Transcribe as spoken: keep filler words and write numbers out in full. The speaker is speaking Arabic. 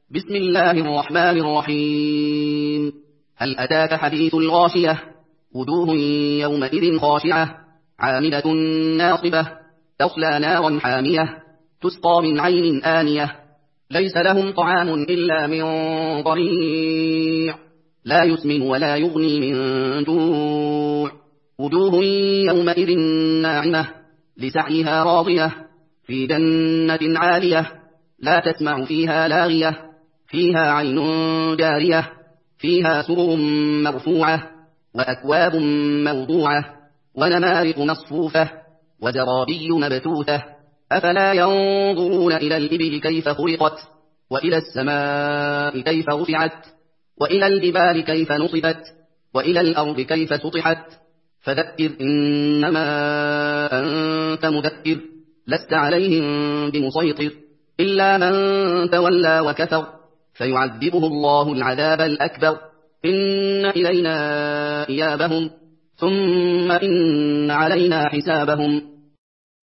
بسم الله الرحمن الرحيم. هل أتاك حديث الغاشية؟ وجوه يومئذ خاشعة عاملة ناصبة تصلى نارا حامية تسقى من عين آنية ليس لهم طعام إلا من ضريع لا يسمن ولا يغني من جوع. وجوه يومئذ ناعمة لسعيها راضية في جنة عالية لا تسمع فيها لاغية فيها عين جارية فيها سرر مرفوعة وأكواب موضوعة ونمارق مصفوفة وزرابي مبثوثة. أفلا ينظرون إلى الإبل كيف خلقت وإلى السماء كيف رفعت وإلى الجبال كيف نصبت وإلى الأرض كيف سطحت. فذكر إنما أنت مذكر لست عليهم بمسيطر إلا من تولى وكفر فيعذبه الله العذاب الأكبر. إن إلينا إيابهم ثم إن علينا حسابهم.